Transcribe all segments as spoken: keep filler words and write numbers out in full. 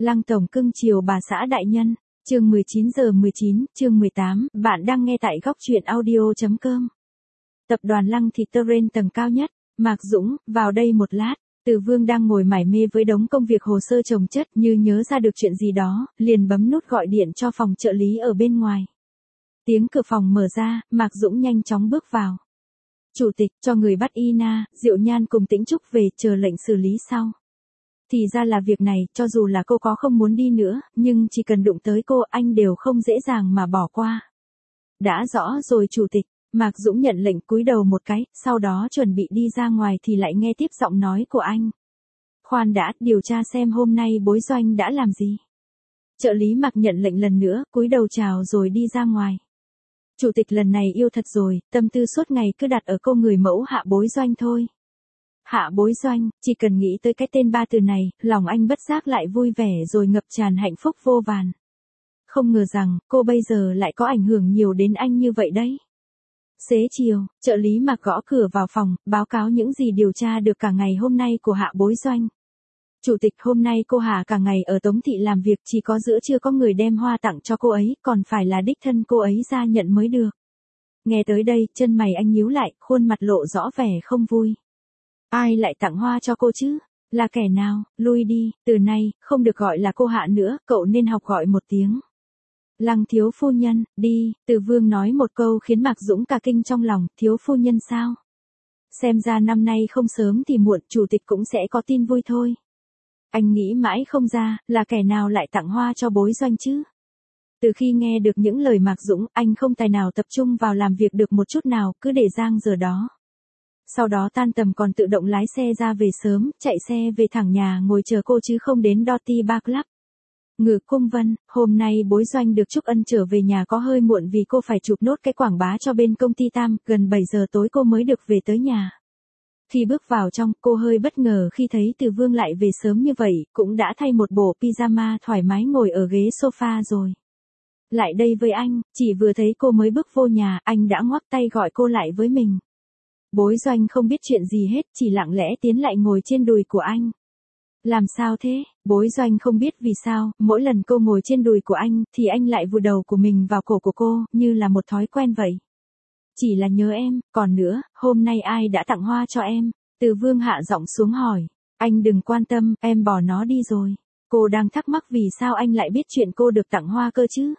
Lăng tổng cưng chiều bà xã đại nhân, chương mười chín giờ mười chín, chương mười tám, bạn đang nghe tại góc truyện audio.com. Tập đoàn Lăng thịt Terrain tầng cao nhất, Mạc Dũng, vào đây một lát. Từ Vương đang ngồi mải mê với đống công việc hồ sơ chồng chất, như nhớ ra được chuyện gì đó, liền bấm nút gọi điện cho phòng trợ lý ở bên ngoài. Tiếng cửa phòng mở ra, Mạc Dũng nhanh chóng bước vào. Chủ tịch, cho người bắt Ina, Diệu Nhan cùng Tĩnh Trúc về, chờ lệnh xử lý sau. Thì ra là việc này, cho dù là cô có không muốn đi nữa, nhưng chỉ cần đụng tới cô, anh đều không dễ dàng mà bỏ qua. Đã rõ rồi chủ tịch. Mạc Dũng nhận lệnh cúi đầu một cái, sau đó chuẩn bị đi ra ngoài thì lại nghe tiếp giọng nói của anh. Khoan đã, điều tra xem hôm nay Bối Doanh đã làm gì. Trợ lý Mạc nhận lệnh lần nữa, cúi đầu chào rồi đi ra ngoài. Chủ tịch lần này yêu thật rồi, tâm tư suốt ngày cứ đặt ở cô người mẫu Hạ Bối Doanh thôi. Hạ Bối Doanh, chỉ cần nghĩ tới cái tên ba từ này, lòng anh bất giác lại vui vẻ rồi ngập tràn hạnh phúc vô vàn. Không ngờ rằng, cô bây giờ lại có ảnh hưởng nhiều đến anh như vậy đấy. Xế chiều, trợ lý Mạc gõ cửa vào phòng, báo cáo những gì điều tra được cả ngày hôm nay của Hạ Bối Doanh. Chủ tịch, hôm nay cô Hạ cả ngày ở Tống Thị làm việc, chỉ có giữa trưa có người đem hoa tặng cho cô ấy, còn phải là đích thân cô ấy ra nhận mới được. Nghe tới đây, chân mày anh nhíu lại, khuôn mặt lộ rõ vẻ không vui. Ai lại tặng hoa cho cô chứ? Là kẻ nào? Lui đi, từ nay, không được gọi là cô Hạ nữa, cậu nên học gọi một tiếng. Lăng thiếu phu nhân, đi, Từ Vương nói một câu khiến Mạc Dũng cả kinh trong lòng, thiếu phu nhân sao? Xem ra năm nay không sớm thì muộn, chủ tịch cũng sẽ có tin vui thôi. Anh nghĩ mãi không ra, là kẻ nào lại tặng hoa cho Bối Doanh chứ? Từ khi nghe được những lời Mạc Dũng, anh không tài nào tập trung vào làm việc được một chút nào, cứ để giang giờ đó. Sau đó tan tầm còn tự động lái xe ra về sớm, chạy xe về thẳng nhà ngồi chờ cô chứ không đến Doty Bar Club. Ngự Cung Vân, hôm nay Bối Doanh được Trúc Ân trở về nhà có hơi muộn vì cô phải chụp nốt cái quảng bá cho bên công ty Tam, gần bảy giờ tối cô mới được về tới nhà. Khi bước vào trong, cô hơi bất ngờ khi thấy Từ Vương lại về sớm như vậy, cũng đã thay một bộ pyjama thoải mái ngồi ở ghế sofa rồi. Lại đây với anh, chỉ vừa thấy cô mới bước vô nhà, anh đã ngoắc tay gọi cô lại với mình. Bối Doanh không biết chuyện gì hết, chỉ lặng lẽ tiến lại ngồi trên đùi của anh. Làm sao thế? Bối Doanh không biết vì sao, mỗi lần cô ngồi trên đùi của anh, thì anh lại vùi đầu của mình vào cổ của cô, như là một thói quen vậy. Chỉ là nhớ em, còn nữa, hôm nay ai đã tặng hoa cho em? Từ Vương hạ giọng xuống hỏi. Anh đừng quan tâm, em bỏ nó đi rồi. Cô đang thắc mắc vì sao anh lại biết chuyện cô được tặng hoa cơ chứ?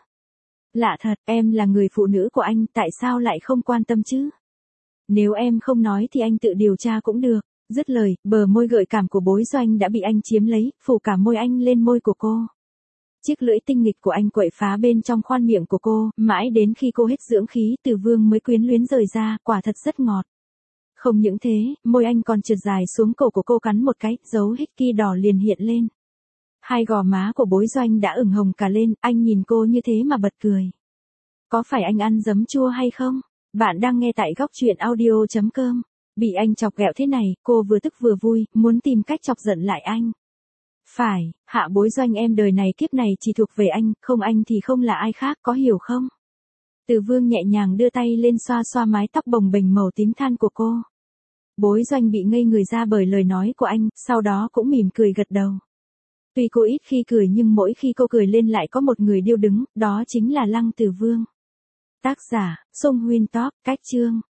Lạ thật, em là người phụ nữ của anh, tại sao lại không quan tâm chứ? Nếu em không nói thì anh tự điều tra cũng được. Dứt lời, bờ môi gợi cảm của Bối Doanh đã bị anh chiếm lấy, phủ cả môi anh lên môi của cô. Chiếc lưỡi tinh nghịch của anh quậy phá bên trong khoang miệng của cô, mãi đến khi cô hết dưỡng khí, Từ Vương mới quyến luyến rời ra, quả thật rất ngọt. Không những thế, môi anh còn trượt dài xuống cổ của cô cắn một cái, dấu hickey đỏ liền hiện lên. Hai gò má của Bối Doanh đã ửng hồng cả lên, anh nhìn cô như thế mà bật cười. Có phải anh ăn giấm chua hay không? Bạn đang nghe tại góc truyện audio.com. Bị anh chọc ghẹo thế này, cô vừa tức vừa vui, muốn tìm cách chọc giận lại anh. Phải, Hạ Bối Doanh em đời này kiếp này chỉ thuộc về anh, không anh thì không là ai khác, có hiểu không? Từ Vương nhẹ nhàng đưa tay lên xoa xoa mái tóc bồng bềnh màu tím than của cô. Bối Doanh bị ngây người ra bởi lời nói của anh, sau đó cũng mỉm cười gật đầu. Tuy cô ít khi cười nhưng mỗi khi cô cười lên lại có một người điêu đứng, đó chính là Lăng Từ Vương. Tác giả, Song Huynh Top, cách chương.